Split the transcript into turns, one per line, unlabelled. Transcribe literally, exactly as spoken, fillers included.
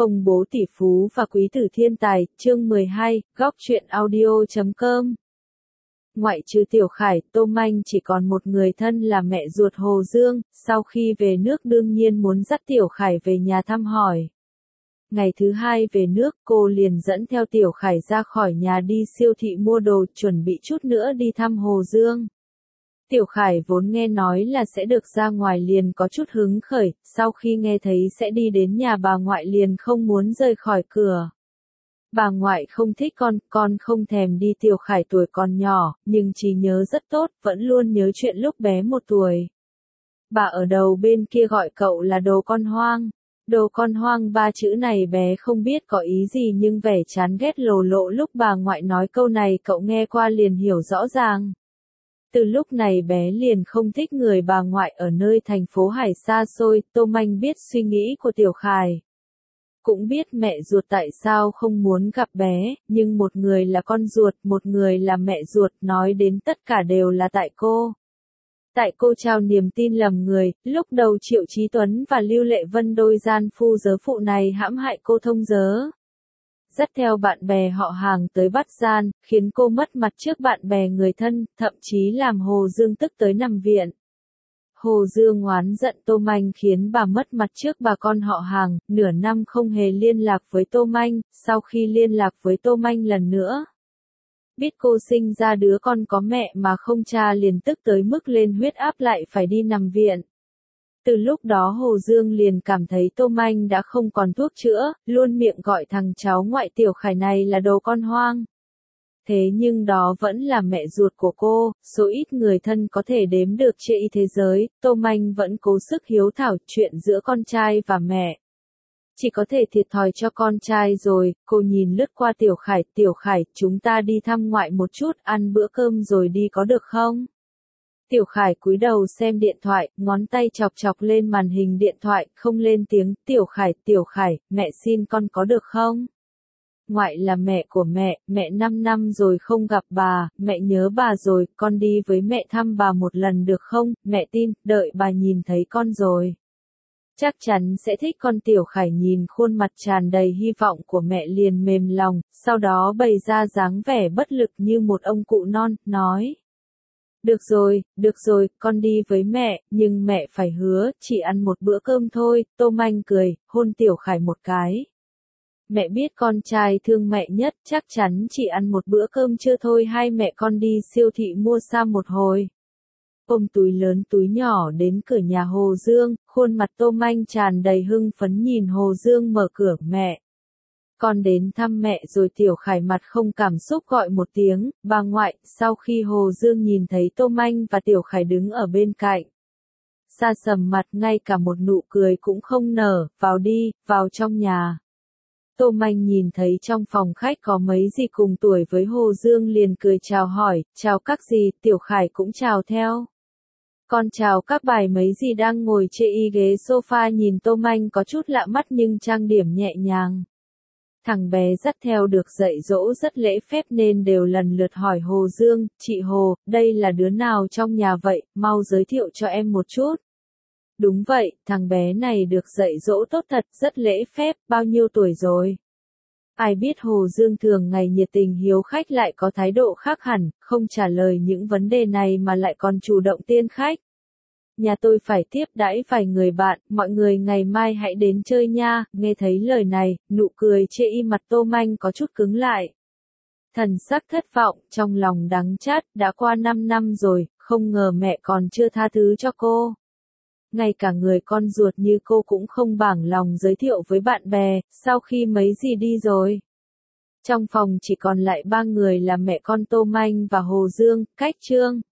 Công bố tỷ phú và quý tử thiên tài, chương mười hai, góc truyện audio chấm com. Ngoại trừ Tiểu Khải, Tô Manh chỉ còn một người thân là mẹ ruột Hồ Dương, sau khi về nước đương nhiên muốn dắt Tiểu Khải về nhà thăm hỏi. Ngày thứ hai về nước, cô liền dẫn theo Tiểu Khải ra khỏi nhà đi siêu thị mua đồ, chuẩn bị chút nữa đi thăm Hồ Dương. Tiểu Khải vốn nghe nói là sẽ được ra ngoài liền có chút hứng khởi, sau khi nghe thấy sẽ đi đến nhà bà ngoại liền không muốn rời khỏi cửa. Bà ngoại không thích con, con không thèm đi. Tiểu Khải tuổi còn nhỏ, nhưng trí nhớ rất tốt, vẫn luôn nhớ chuyện lúc bé một tuổi. Bà ở đầu bên kia gọi cậu là đồ con hoang. Đồ con hoang ba chữ này bé không biết có ý gì nhưng vẻ chán ghét lồ lộ lúc bà ngoại nói câu này cậu nghe qua liền hiểu rõ ràng. Từ lúc này bé liền không thích người bà ngoại ở nơi thành phố Hải xa xôi. Tô Manh biết suy nghĩ của Tiểu Khải. Cũng biết mẹ ruột tại sao không muốn gặp bé, nhưng một người là con ruột, một người là mẹ ruột, nói đến tất cả đều là tại cô. Tại cô trao niềm tin lầm người, lúc đầu Triệu Chí Tuấn và Lưu Lệ Vân đôi gian phu dớ phụ này hãm hại cô thông dớ. Dắt theo bạn bè họ hàng tới bắt gian, khiến cô mất mặt trước bạn bè người thân, thậm chí làm Hồ Dương tức tới nằm viện. Hồ Dương oán giận Tô Manh khiến bà mất mặt trước bà con họ hàng, nửa năm không hề liên lạc với Tô Manh, sau khi liên lạc với Tô Manh lần nữa. Biết cô sinh ra đứa con có mẹ mà không cha liền tức tới mức lên huyết áp lại phải đi nằm viện. Từ lúc đó Hồ Dương liền cảm thấy Tô Manh đã không còn thuốc chữa, luôn miệng gọi thằng cháu ngoại Tiểu Khải này là đồ con hoang. Thế nhưng đó vẫn là mẹ ruột của cô, số ít người thân có thể đếm được trên thế giới, Tô Manh vẫn cố sức hiếu thảo chuyện giữa con trai và mẹ. Chỉ có thể thiệt thòi cho con trai rồi, cô nhìn lướt qua Tiểu Khải, Tiểu Khải, chúng ta đi thăm ngoại một chút, ăn bữa cơm rồi đi có được không? Tiểu Khải cúi đầu xem điện thoại, ngón tay chọc chọc lên màn hình điện thoại, không lên tiếng. Tiểu Khải, Tiểu Khải, mẹ xin con có được không? Ngoại là mẹ của mẹ, mẹ năm năm rồi không gặp bà, mẹ nhớ bà rồi, con đi với mẹ thăm bà một lần được không? Mẹ tin, đợi bà nhìn thấy con rồi. Chắc chắn sẽ thích con. Tiểu Khải nhìn khuôn mặt tràn đầy hy vọng của mẹ liền mềm lòng, sau đó bày ra dáng vẻ bất lực như một ông cụ non, nói. Được rồi, được rồi, con đi với mẹ, nhưng mẹ phải hứa, chỉ ăn một bữa cơm thôi. Tô Manh cười, hôn Tiểu Khải một cái. Mẹ biết con trai thương mẹ nhất, chắc chắn chỉ ăn một bữa cơm chưa thôi. Hai mẹ con đi siêu thị mua sam một hồi. Ôm túi lớn túi nhỏ đến cửa nhà Hồ Dương, khuôn mặt Tô Manh tràn đầy hưng phấn nhìn Hồ Dương mở cửa. Mẹ, con đến thăm mẹ rồi. Tiểu Khải mặt không cảm xúc gọi một tiếng, bà ngoại. Sau khi Hồ Dương nhìn thấy Tô Manh và Tiểu Khải đứng ở bên cạnh, sa sầm mặt, ngay cả một nụ cười cũng không nở. Vào đi, vào trong nhà. Tô Manh nhìn thấy trong phòng khách có mấy dì cùng tuổi với Hồ Dương liền cười chào hỏi, chào các dì. Tiểu Khải cũng chào theo. Con chào các bài. Mấy dì đang ngồi trên y ghế sofa nhìn Tô Manh có chút lạ mắt nhưng trang điểm nhẹ nhàng. Thằng bé dắt theo được dạy dỗ rất lễ phép nên đều lần lượt hỏi Hồ Dương, chị Hồ, đây là đứa nào trong nhà vậy, mau giới thiệu cho em một chút. Đúng vậy, thằng bé này được dạy dỗ tốt thật, rất lễ phép, bao nhiêu tuổi rồi? Ai biết Hồ Dương thường ngày nhiệt tình hiếu khách lại có thái độ khác hẳn, không trả lời những vấn đề này mà lại còn chủ động tiên khách. Nhà tôi phải tiếp đãi vài người bạn, mọi người ngày mai hãy đến chơi nha. Nghe thấy lời này, nụ cười chê y mặt Tô Manh có chút cứng lại. Thần sắc thất vọng, trong lòng đắng chát, đã qua năm năm rồi, không ngờ mẹ còn chưa tha thứ cho cô. Ngay cả người con ruột như cô cũng không bảng lòng giới thiệu với bạn bè, sau khi mấy dì đi rồi. Trong phòng chỉ còn lại ba người là mẹ con Tô Manh và Hồ Dương, cách Trương.